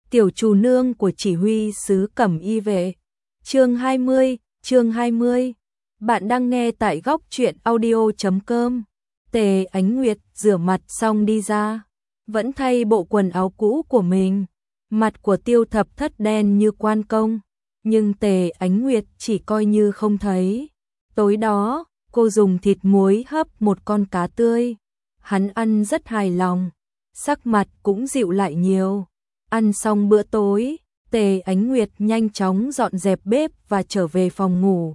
Tiểu chủ nương của chỉ huy sứ Cẩm Y vệ. Chương 20. Bạn đang nghe tại góc truyện audio.com. Tề Ánh Nguyệt rửa mặt xong đi ra, vẫn thay bộ quần áo cũ của mình. Mặt của Tiêu Thập Thất đen như quan công, nhưng Tề Ánh Nguyệt chỉ coi như không thấy. Tối đó, cô dùng thịt muối hấp một con cá tươi. Hắn ăn rất hài lòng, sắc mặt cũng dịu lại nhiều. Ăn xong bữa tối, Tề Ánh Nguyệt nhanh chóng dọn dẹp bếp và trở về phòng ngủ.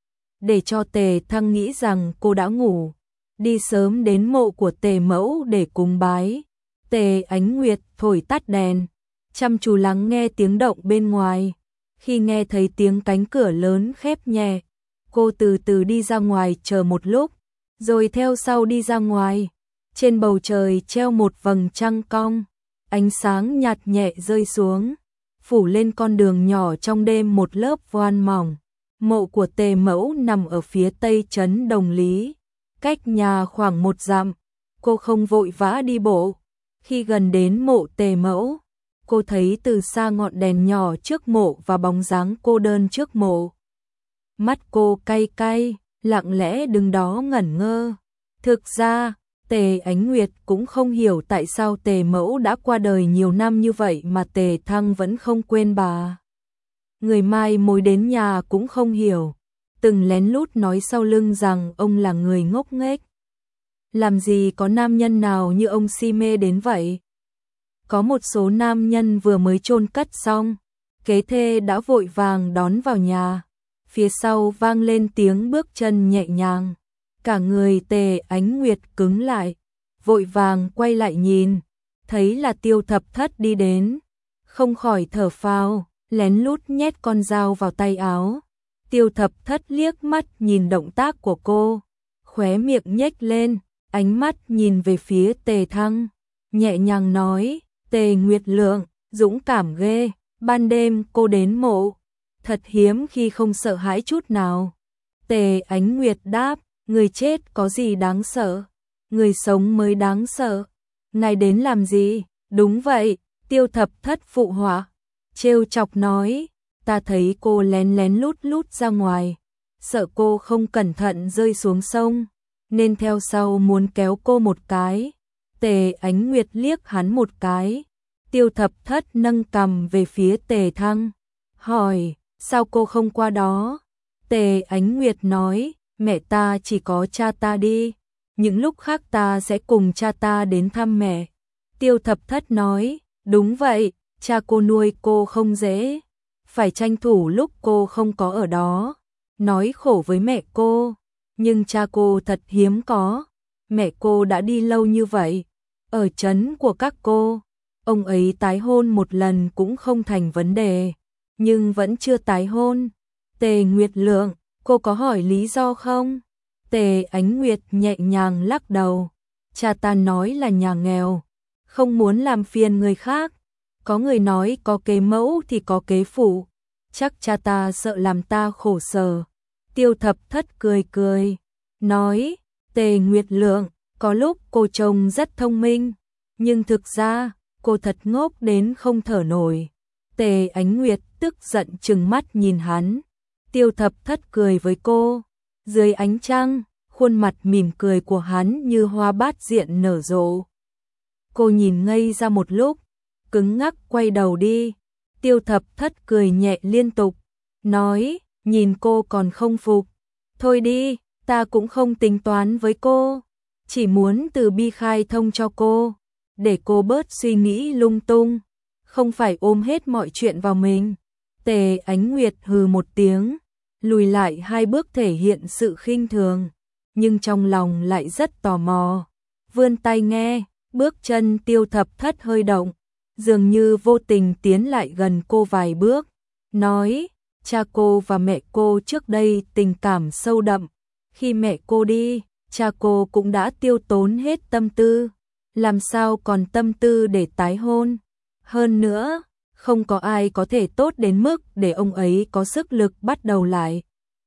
Để cho Tề Thăng nghĩ rằng cô đã ngủ, đi sớm đến mộ của Tề Mẫu để cúng bái. Tề Ánh Nguyệt thổi tắt đèn, chăm chú lắng nghe tiếng động bên ngoài. Khi nghe thấy tiếng cánh cửa lớn khép nhẹ, cô từ từ đi ra ngoài chờ một lúc, rồi theo sau đi ra ngoài. Trên bầu trời treo một vầng trăng cong, ánh sáng nhạt nhẹ rơi xuống, phủ lên con đường nhỏ trong đêm một lớp voan mỏng. Mộ của Tề Mẫu nằm ở phía tây trấn Đồng Lý, cách nhà khoảng 1 dặm. Cô không vội vã đi bộ. Khi gần đến mộ Tề Mẫu, cô thấy từ xa ngọn đèn nhỏ trước mộ và bóng dáng cô đơn trước mộ. Mắt cô cay cay, lặng lẽ đứng đó ngẩn ngơ. Thực ra, Tề Ánh Nguyệt cũng không hiểu tại sao Tề Mẫu đã qua đời nhiều năm như vậy mà Tề Thăng vẫn không quên bà. Người mai mối đến nhà cũng không hiểu, từng lén lút nói sau lưng rằng ông là người ngốc nghếch. Làm gì có nam nhân nào như ông si mê đến vậy? Có một số nam nhân vừa mới chôn cất xong, kế thê đã vội vàng đón vào nhà. Phía sau vang lên tiếng bước chân nhẹ nhàng. Cả người Tề Ánh Nguyệt cứng lại, vội vàng quay lại nhìn, thấy là Tiêu Thập Thất đi đến, không khỏi thở phào, lén lút nhét con dao vào tay áo. Tiêu Thập Thất liếc mắt nhìn động tác của cô, khóe miệng nhếch lên, ánh mắt nhìn về phía Tề Thăng, nhẹ nhàng nói: Tề Nguyệt Lượng, dũng cảm ghê, ban đêm cô đến mộ, thật hiếm khi không sợ hãi chút nào. Tề Ánh Nguyệt đáp: Người chết có gì đáng sợ, người sống mới đáng sợ. Ngài đến làm gì? Đúng vậy, Tiêu Thập Thất phụ họa, trêu chọc nói: Ta thấy cô lén lén lút ra ngoài, sợ cô không cẩn thận rơi xuống sông, nên theo sau muốn kéo cô một cái. Tề Ánh Nguyệt liếc hắn một cái. Tiêu Thập Thất nâng cằm về phía Tề Thăng, hỏi: Sao cô không qua đó? Tề Ánh Nguyệt nói: Mẹ ta chỉ có cha ta đi, những lúc khác ta sẽ cùng cha ta đến thăm mẹ. Tiêu Thập Thất nói: Đúng vậy, cha cô nuôi cô không dễ, phải tranh thủ lúc cô không có ở đó, nói khổ với mẹ cô. Nhưng cha cô thật hiếm có, mẹ cô đã đi lâu như vậy, ở trấn của các cô, ông ấy tái hôn một lần cũng không thành vấn đề, nhưng vẫn chưa tái hôn. Tề Nguyệt Lượng, cô có hỏi lý do không? Tề Ánh Nguyệt nhẹ nhàng lắc đầu. Cha ta nói là nhà nghèo, không muốn làm phiền người khác. Có người nói có kế mẫu thì có kế phụ, chắc cha ta sợ làm ta khổ sở. Tiêu Thập Thất cười cười, nói: Tề Nguyệt Lượng, có lúc cô trông rất thông minh, nhưng thực ra cô thật ngốc đến không thở nổi. Tề Ánh Nguyệt tức giận trừng mắt nhìn hắn. Tiêu Thập Thất cười với cô. Dưới ánh trăng, khuôn mặt mỉm cười của hắn như hoa bát diện nở rộ. Cô nhìn ngây ra một lúc, cứng ngắc quay đầu đi. Tiêu Thập Thất cười nhẹ liên tục, nói: Nhìn cô còn không phục, thôi đi, ta cũng không tính toán với cô, chỉ muốn từ bi khai thông cho cô, để cô bớt suy nghĩ lung tung, không phải ôm hết mọi chuyện vào mình. Tề Ánh Nguyệt hừ một tiếng, lùi lại 2 bước thể hiện sự khinh thường, nhưng trong lòng lại rất tò mò. Vươn tay nghe, bước chân Tiêu Thập Thất hơi động, dường như vô tình tiến lại gần cô vài bước, nói: Cha cô và mẹ cô trước đây tình cảm sâu đậm, khi mẹ cô đi, cha cô cũng đã tiêu tốn hết tâm tư, làm sao còn tâm tư để tái hôn. Hơn nữa, không có ai có thể tốt đến mức để ông ấy có sức lực bắt đầu lại.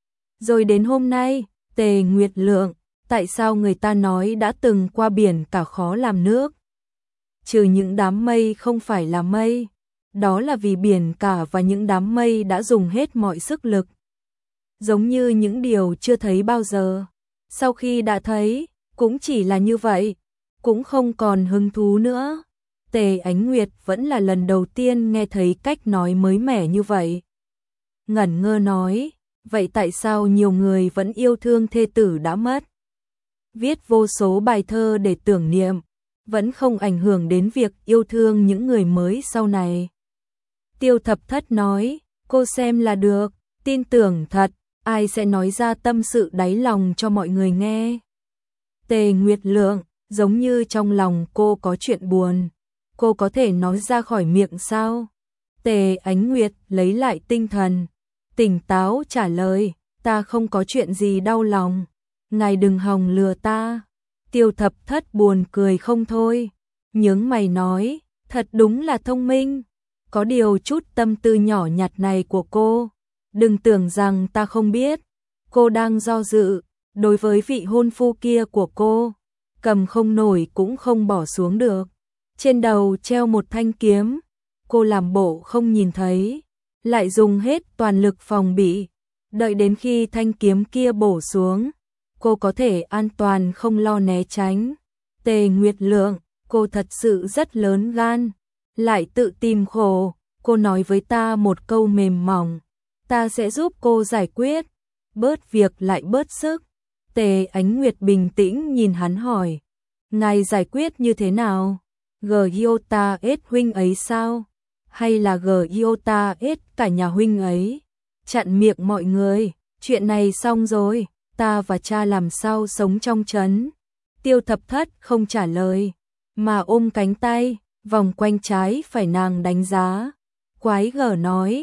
Rồi đến hôm nay, Tề Nguyệt Lượng, tại sao người ta nói đã từng qua biển cả khó làm nước? Trừ những đám mây không phải là mây, đó là vì biển cả và những đám mây đã dùng hết mọi sức lực. Giống như những điều chưa thấy bao giờ. Sau khi đã thấy, cũng chỉ là như vậy, cũng không còn hứng thú nữa. Tề Ánh Nguyệt vẫn là lần đầu tiên nghe thấy cách nói mới mẻ như vậy. Ngẩn ngơ nói, vậy tại sao nhiều người vẫn yêu thương thê tử đã mất? Viết vô số bài thơ để tưởng niệm, vẫn không ảnh hưởng đến việc yêu thương những người mới sau này. Tiêu Thập Thất nói, cô xem là được, tin tưởng thật, ai sẽ nói ra tâm sự đáy lòng cho mọi người nghe. Tề Nguyệt Lượng, giống như trong lòng cô có chuyện buồn, cô có thể nói ra khỏi miệng sao? Tề Ánh Nguyệt lấy lại tinh thần, tỉnh táo trả lời, ta không có chuyện gì đau lòng, ngài đừng hòng lừa ta. Tiêu Thập Thất buồn cười không thôi, nhướng mày nói, thật đúng là thông minh, có điều chút tâm tư nhỏ nhặt này của cô, đừng tưởng rằng ta không biết, cô đang do dự, đối với vị hôn phu kia của cô, cầm không nổi cũng không bỏ xuống được, trên đầu treo một thanh kiếm, cô làm bộ không nhìn thấy, lại dùng hết toàn lực phòng bị, đợi đến khi thanh kiếm kia bổ xuống, cô có thể an toàn không lo né tránh. Tề Nguyệt Lượng, cô thật sự rất lớn gan, lại tự tìm khổ, cô nói với ta một câu mềm mỏng, ta sẽ giúp cô giải quyết, bớt việc lại bớt sức. Tề Ánh Nguyệt bình tĩnh nhìn hắn hỏi, ngài giải quyết như thế nào? Gyota S huynh ấy sao? Hay là Gyota S cả nhà huynh ấy? Chặn miệng mọi người, chuyện này xong rồi, ta và cha làm sao sống trong trấn? Tiêu Thập Thất không trả lời, mà ôm cánh tay, vòng quanh trái phải nàng đánh giá. Quái gở nói,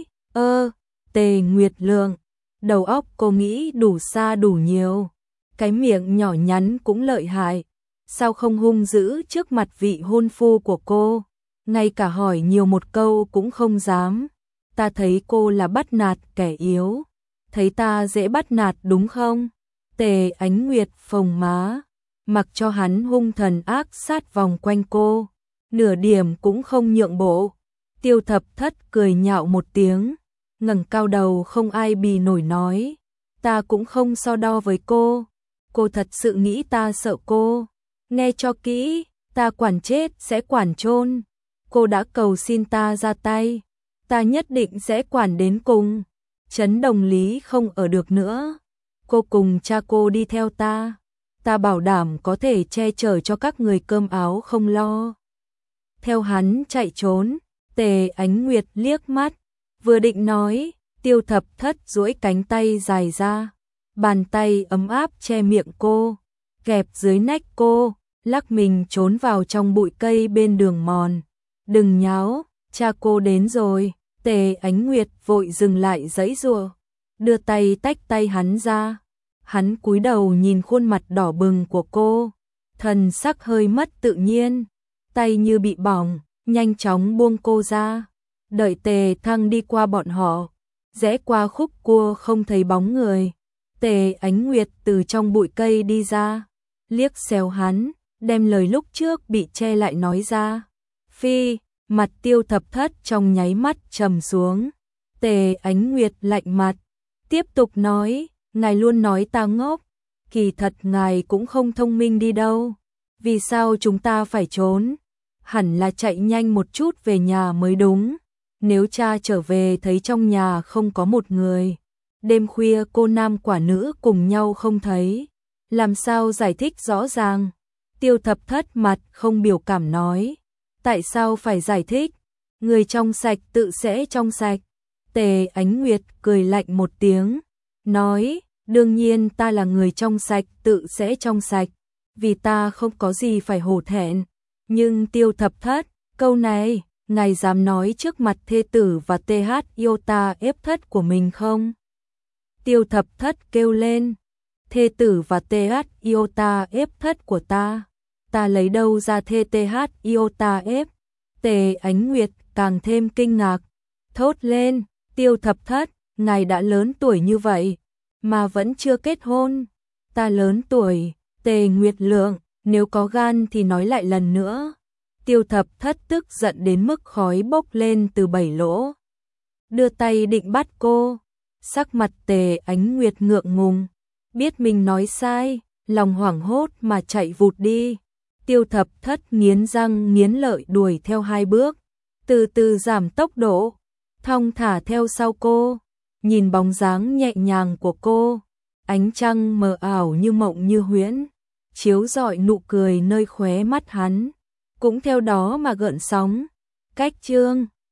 Tề Nguyệt Lượng, đầu óc cô nghĩ đủ xa đủ nhiều, cái miệng nhỏ nhắn cũng lợi hại, sao không hung dữ trước mặt vị hôn phu của cô, ngay cả hỏi nhiều một câu cũng không dám. Ta thấy cô là bắt nạt kẻ yếu, thấy ta dễ bắt nạt đúng không? Tề Ánh Nguyệt phồng má, mặc cho hắn hung thần ác sát vòng quanh cô, nửa điểm cũng không nhượng bộ. Tiêu Thập Thất cười nhạo một tiếng, ngẩng cao đầu không ai bì nổi nói, ta cũng không so đo với cô thật sự nghĩ ta sợ cô, nghe cho kỹ, ta quản chết sẽ quản chôn, cô đã cầu xin ta ra tay, ta nhất định sẽ quản đến cùng. Trấn Đồng Lý không ở được nữa, cô cùng cha cô đi theo ta bảo đảm có thể che chở cho các người cơm áo không lo. Theo hắn chạy trốn, Tề Ánh Nguyệt liếc mắt, vừa định nói, Tiêu Thập Thất duỗi cánh tay dài ra, bàn tay ấm áp che miệng cô, kẹp dưới nách cô, lắc mình trốn vào trong bụi cây bên đường mòn. Đừng nháo, cha cô đến rồi. Tề Ánh Nguyệt vội dừng lại giãy giụa, đưa tay tách tay hắn ra. Hắn cúi đầu nhìn khuôn mặt đỏ bừng của cô, thần sắc hơi mất tự nhiên, tay như bị bỏng, nhanh chóng buông cô ra. Đợi Tề Thăng đi qua bọn họ, rẽ qua khúc cua không thấy bóng người. Tề Ánh Nguyệt từ trong bụi cây đi ra, liếc xéo hắn, đem lời lúc trước bị che lại nói ra. Phi, mặt Tiêu Thập Thất trong nháy mắt trầm xuống. Tề Ánh Nguyệt lạnh mặt, tiếp tục nói, ngài luôn nói ta ngốc, kỳ thật ngài cũng không thông minh đi đâu. Vì sao chúng ta phải trốn? Hẳn là chạy nhanh một chút về nhà mới đúng. Nếu cha trở về thấy trong nhà không có một người, đêm khuya cô nam quả nữ cùng nhau không thấy, làm sao giải thích rõ ràng? Tiêu Thập Thất mặt không biểu cảm nói, tại sao phải giải thích? Người trong sạch tự sẽ trong sạch. Tề Ánh Nguyệt cười lạnh một tiếng, nói, đương nhiên ta là người trong sạch tự sẽ trong sạch, vì ta không có gì phải hổ thẹn. Nhưng Tiêu Thập Thất, câu này, ngài dám nói trước mặt thê tử và TH Iota ép thất của mình không? Tiêu Thập Thất kêu lên, thê tử và TH Iota ép thất của ta lấy đâu ra thê TH Iota ép? Tề Ánh Nguyệt càng thêm kinh ngạc, thốt lên, Tiêu Thập Thất, ngài đã lớn tuổi như vậy, mà vẫn chưa kết hôn. Ta lớn tuổi, Tề Nguyệt Lượng, nếu có gan thì nói lại lần nữa. Tiêu Thập Thất tức giận đến mức khói bốc lên từ bảy lỗ. Đưa tay định bắt cô, sắc mặt Tề Ánh Nguyệt ngượng ngùng, biết mình nói sai, lòng hoảng hốt mà chạy vụt đi. Tiêu Thập Thất nghiến răng nghiến lợi đuổi theo 2 bước, từ từ giảm tốc độ, thong thả theo sau cô, nhìn bóng dáng nhẹ nhàng của cô, ánh trăng mờ ảo như mộng như huyễn, chiếu rọi nụ cười nơi khóe mắt hắn, cũng theo đó mà gợn sóng. Cách chương